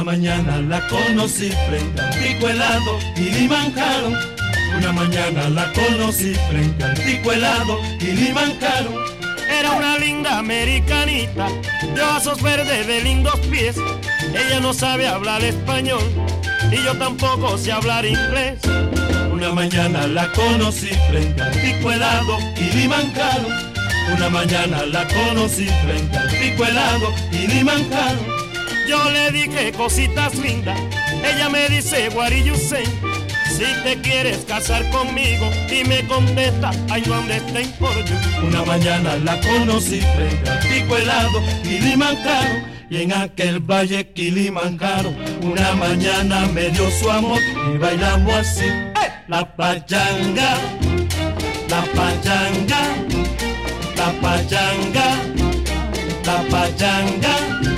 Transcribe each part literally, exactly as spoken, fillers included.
Una mañana la conocí frente al pico helado y le manjaron. Una mañana la conocí frente al pico helado y le manjaron. Era una linda americanita, de ojos verdes de lindos pies. Ella no sabe hablar español y yo tampoco sé hablar inglés. Una mañana la conocí frente al pico helado y le manjaron. Una mañana la conocí frente al pico helado y le manjaron. Yo le dije cositas lindas, ella me dice what do you say? Si te quieres casar conmigo y me contesta I no understand for you. Una mañana la conocí frente al pico helado y le manjaron. Y en aquel valle Kilimanjaro una mañana me dio su amor y bailamos así. ¡Hey! La pachanga, la pachanga, la pachanga, la pachanga.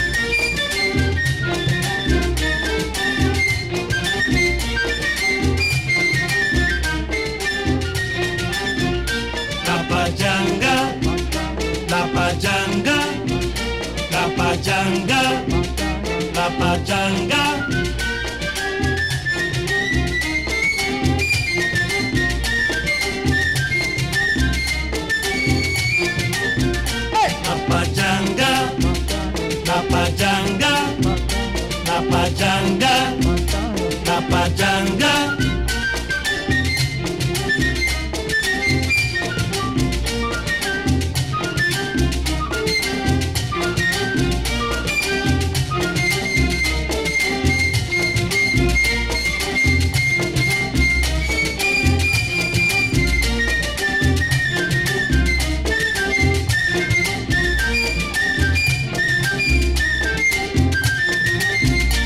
La pachanga, la pachanga, la pachanga, la pachanga. La pachanga, la pachanga, la pachanga, la pachanga.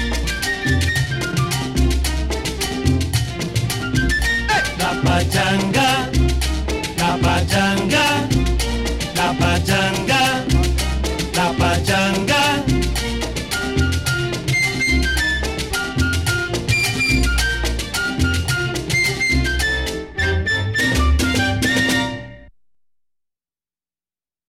Pachanga.